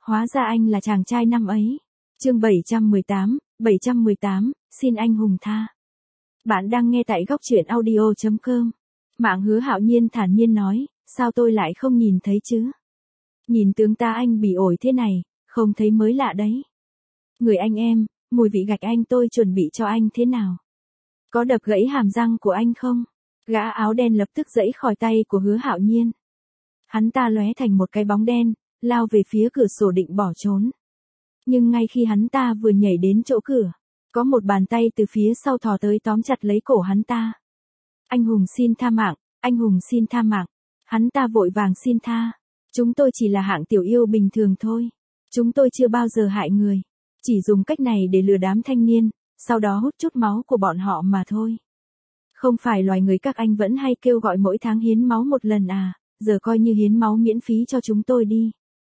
Hóa ra anh là chàng trai năm ấy. Chương 718, xin anh hùng tha. Bạn đang nghe tại góc truyện audio.com. Mạng Hứa Hạo Nhiên thản nhiên nói, sao tôi lại không nhìn thấy chứ? Nhìn tướng ta anh bị ổi thế này, không thấy mới lạ đấy. Người anh em, mùi vị gạch anh tôi chuẩn bị cho anh thế nào? Có đập gãy hàm răng của anh không? Gã áo đen lập tức giãy khỏi tay của Hứa Hạo Nhiên. Hắn ta lóe thành một cái bóng đen, lao về phía cửa sổ định bỏ trốn. Nhưng ngay khi hắn ta vừa nhảy đến chỗ cửa, có một bàn tay từ phía sau thò tới tóm chặt lấy cổ hắn ta. Anh hùng xin tha mạng, anh hùng xin tha mạng. Hắn ta vội vàng xin tha. Chúng tôi chỉ là hạng tiểu yêu bình thường thôi. Chúng tôi chưa bao giờ hại người. Chỉ dùng cách này để lừa đám thanh niên, sau đó hút chút máu của bọn họ mà thôi. Không phải loài người các anh vẫn hay kêu gọi mỗi tháng hiến máu một lần à, giờ coi như hiến máu miễn phí cho chúng tôi đi.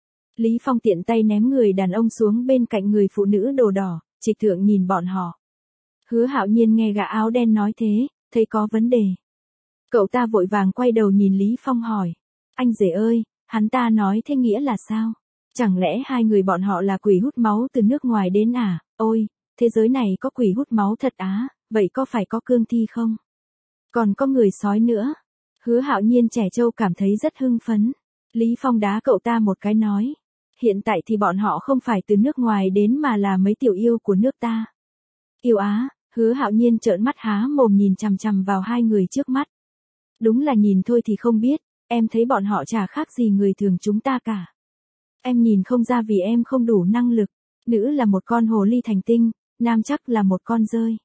Lý Phong tiện tay ném người đàn ông xuống bên cạnh người phụ nữ đồ đỏ, trịch thượng nhìn bọn họ. Hứa Hạo Nhiên nghe gã áo đen nói thế, thấy có vấn đề. Cậu ta vội vàng quay đầu nhìn Lý Phong hỏi. Anh rể ơi, hắn ta nói thế nghĩa là sao? Chẳng lẽ hai người bọn họ là quỷ hút máu từ nước ngoài đến à? Ôi, thế giới này có quỷ hút máu thật á, vậy có phải có cương thi không? Còn có người sói nữa. Hứa Hạo Nhiên trẻ trâu cảm thấy rất hưng phấn. Lý Phong đá cậu ta một cái nói. Hiện tại thì bọn họ không phải từ nước ngoài đến mà là mấy tiểu yêu của nước ta. Yêu á, Hứa Hạo Nhiên trợn mắt há mồm nhìn chằm chằm vào hai người trước mắt. Đúng là nhìn thôi thì không biết, em thấy bọn họ chả khác gì người thường chúng ta cả. Em nhìn không ra vì em không đủ năng lực, nữ là một con hồ ly thành tinh, nam chắc là một con dơi.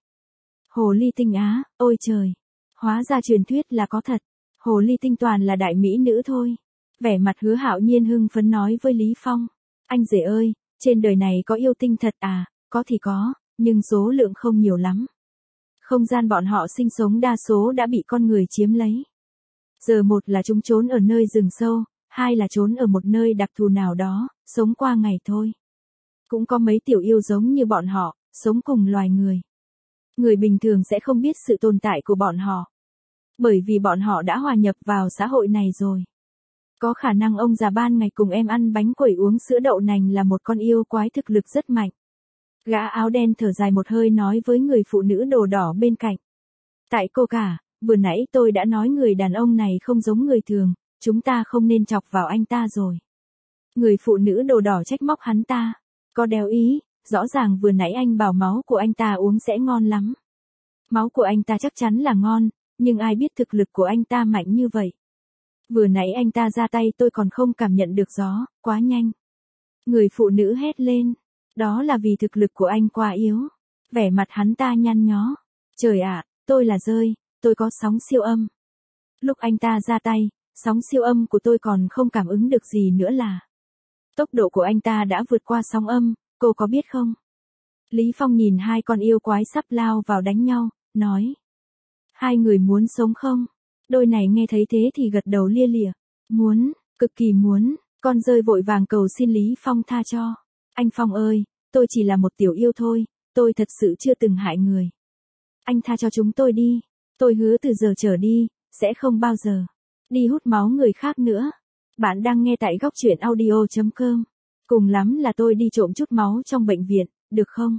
Hồ ly tinh á, ôi trời, hóa ra truyền thuyết là có thật, hồ ly tinh toàn là đại mỹ nữ thôi. Vẻ mặt Hứa Hạo Nhiên hưng phấn nói với Lý Phong, anh rể ơi, trên đời này có yêu tinh thật à, có thì có, nhưng số lượng không nhiều lắm. Không gian bọn họ sinh sống đa số đã bị con người chiếm lấy. Giờ một là chúng trốn ở nơi rừng sâu, hai là trốn ở một nơi đặc thù nào đó, sống qua ngày thôi. Cũng có mấy tiểu yêu giống như bọn họ, sống cùng loài người. Người bình thường sẽ không biết sự tồn tại của bọn họ. Bởi vì bọn họ đã hòa nhập vào xã hội này rồi. Có khả năng ông già ban ngày cùng em ăn bánh quẩy uống sữa đậu nành là một con yêu quái thực lực rất mạnh. Gã áo đen thở dài một hơi nói với người phụ nữ đồ đỏ bên cạnh. Tại cô cả, vừa nãy tôi đã nói người đàn ông này không giống người thường, chúng ta không nên chọc vào anh ta rồi. Người phụ nữ đồ đỏ trách móc hắn ta. Có đeo ý, rõ ràng vừa nãy anh bảo máu của anh ta uống sẽ ngon lắm. Máu của anh ta chắc chắn là ngon, nhưng ai biết thực lực của anh ta mạnh như vậy. Vừa nãy anh ta ra tay tôi còn không cảm nhận được gió, quá nhanh. Người phụ nữ hét lên. Đó là vì thực lực của anh quá yếu. Vẻ mặt hắn ta nhăn nhó. Trời ạ, tôi là dơi, tôi có sóng siêu âm. Lúc anh ta ra tay, sóng siêu âm của tôi còn không cảm ứng được gì nữa là. Tốc độ của anh ta đã vượt qua sóng âm, cô có biết không? Lý Phong nhìn hai con yêu quái sắp lao vào đánh nhau, nói. Hai người muốn sống không? Đôi này nghe thấy thế thì gật đầu lia lịa. Muốn, cực kỳ muốn, con dơi vội vàng cầu xin Lý Phong tha cho. Anh Phong ơi, tôi chỉ là một tiểu yêu thôi, tôi thật sự chưa từng hại người. Anh tha cho chúng tôi đi, tôi hứa từ giờ trở đi, sẽ không bao giờ đi hút máu người khác nữa. Bạn đang nghe tại góc truyện audio.com. Cùng lắm là tôi đi trộm chút máu trong bệnh viện, được không?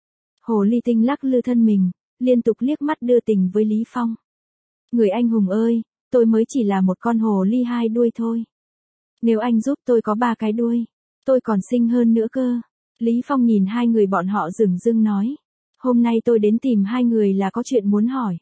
Hồ ly tinh lắc lư thân mình, liên tục liếc mắt đưa tình với Lý Phong. Người anh hùng ơi, tôi mới chỉ là một con hồ ly hai đuôi thôi. Nếu anh giúp tôi có 3 cái đuôi, tôi còn xinh hơn nữa cơ. Lý Phong nhìn hai người bọn họ dửng dưng nói. Hôm nay tôi đến tìm hai người là có chuyện muốn hỏi.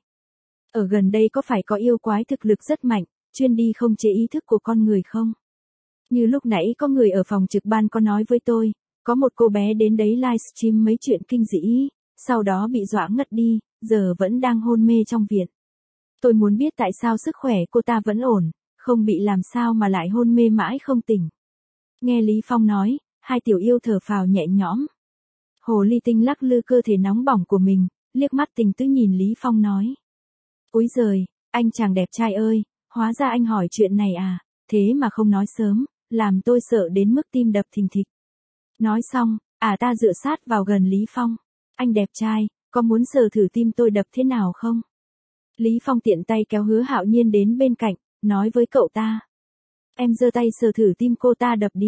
Ở gần đây có phải có yêu quái thực lực rất mạnh, chuyên đi không chế ý thức của con người không? Như lúc nãy có người ở phòng trực ban có nói với tôi, có một cô bé đến đấy livestream mấy chuyện kinh dị, sau đó bị dọa ngất đi, giờ vẫn đang hôn mê trong viện. Tôi muốn biết tại sao sức khỏe cô ta vẫn ổn, không bị làm sao mà lại hôn mê mãi không tỉnh. Nghe Lý Phong nói, hai tiểu yêu thở phào nhẹ nhõm. Hồ ly tinh lắc lư cơ thể nóng bỏng của mình, liếc mắt tình tứ nhìn Lý Phong nói. Úi giời, anh chàng đẹp trai ơi, hóa ra anh hỏi chuyện này à, thế mà không nói sớm, làm tôi sợ đến mức tim đập thình thịch. Nói xong, ta dựa sát vào gần Lý Phong. Anh đẹp trai, có muốn sờ thử tim tôi đập thế nào không? Lý Phong tiện tay kéo Hứa Hạo Nhiên đến bên cạnh, nói với cậu ta. Em giơ tay sờ thử tim cô ta đập đi.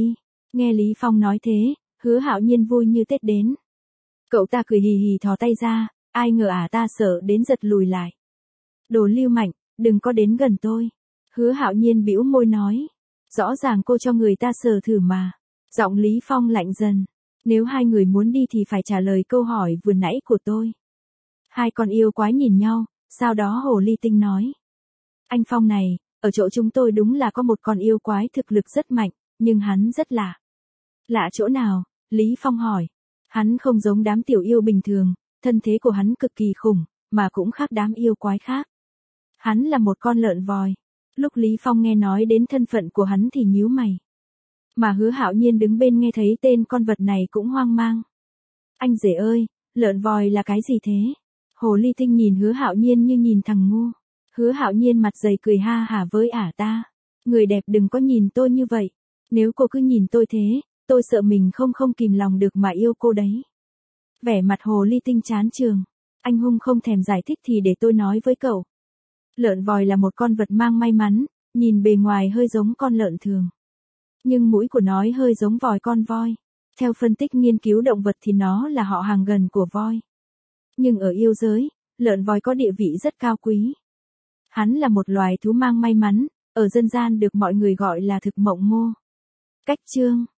Nghe Lý Phong nói thế, Hứa Hạo Nhiên vui như Tết đến. Cậu ta cười hì hì thò tay ra, ai ngờ ta sợ đến giật lùi lại. Đồ lưu manh, đừng có đến gần tôi. Hứa Hạo Nhiên bĩu môi nói. Rõ ràng cô cho người ta sờ thử mà. Giọng Lý Phong lạnh dần. Nếu hai người muốn đi thì phải trả lời câu hỏi vừa nãy của tôi. Hai con yêu quái nhìn nhau, sau đó Hồ Ly Tinh nói. Anh Phong này, ở chỗ chúng tôi đúng là có một con yêu quái thực lực rất mạnh, nhưng hắn rất lạ. Lạ chỗ nào? Lý Phong hỏi. Hắn không giống đám tiểu yêu bình thường, thân thế của hắn cực kỳ khủng, mà cũng khác đám yêu quái khác. Hắn là một con lợn vòi. Lúc Lý Phong nghe nói đến thân phận của hắn thì nhíu mày. Mà Hứa Hạo Nhiên đứng bên nghe thấy tên con vật này cũng hoang mang. Anh rể ơi, lợn vòi là cái gì thế? Hồ Ly Tinh nhìn Hứa Hạo Nhiên như nhìn thằng ngu. Hứa Hạo Nhiên mặt dày cười ha hả với ta. Người đẹp đừng có nhìn tôi như vậy. Nếu cô cứ nhìn tôi thế, tôi sợ mình không kìm lòng được mà yêu cô đấy. Vẻ mặt Hồ Ly Tinh chán chường. Anh hung không thèm giải thích thì để tôi nói với cậu. Lợn vòi là một con vật mang may mắn, nhìn bề ngoài hơi giống con lợn thường. Nhưng mũi của nó hơi giống vòi con voi. Theo phân tích nghiên cứu động vật thì nó là họ hàng gần của voi. Nhưng ở yêu giới, lợn vòi có địa vị rất cao quý. Hắn là một loài thú mang may mắn, ở dân gian được mọi người gọi là thực mộng mô. Cách chương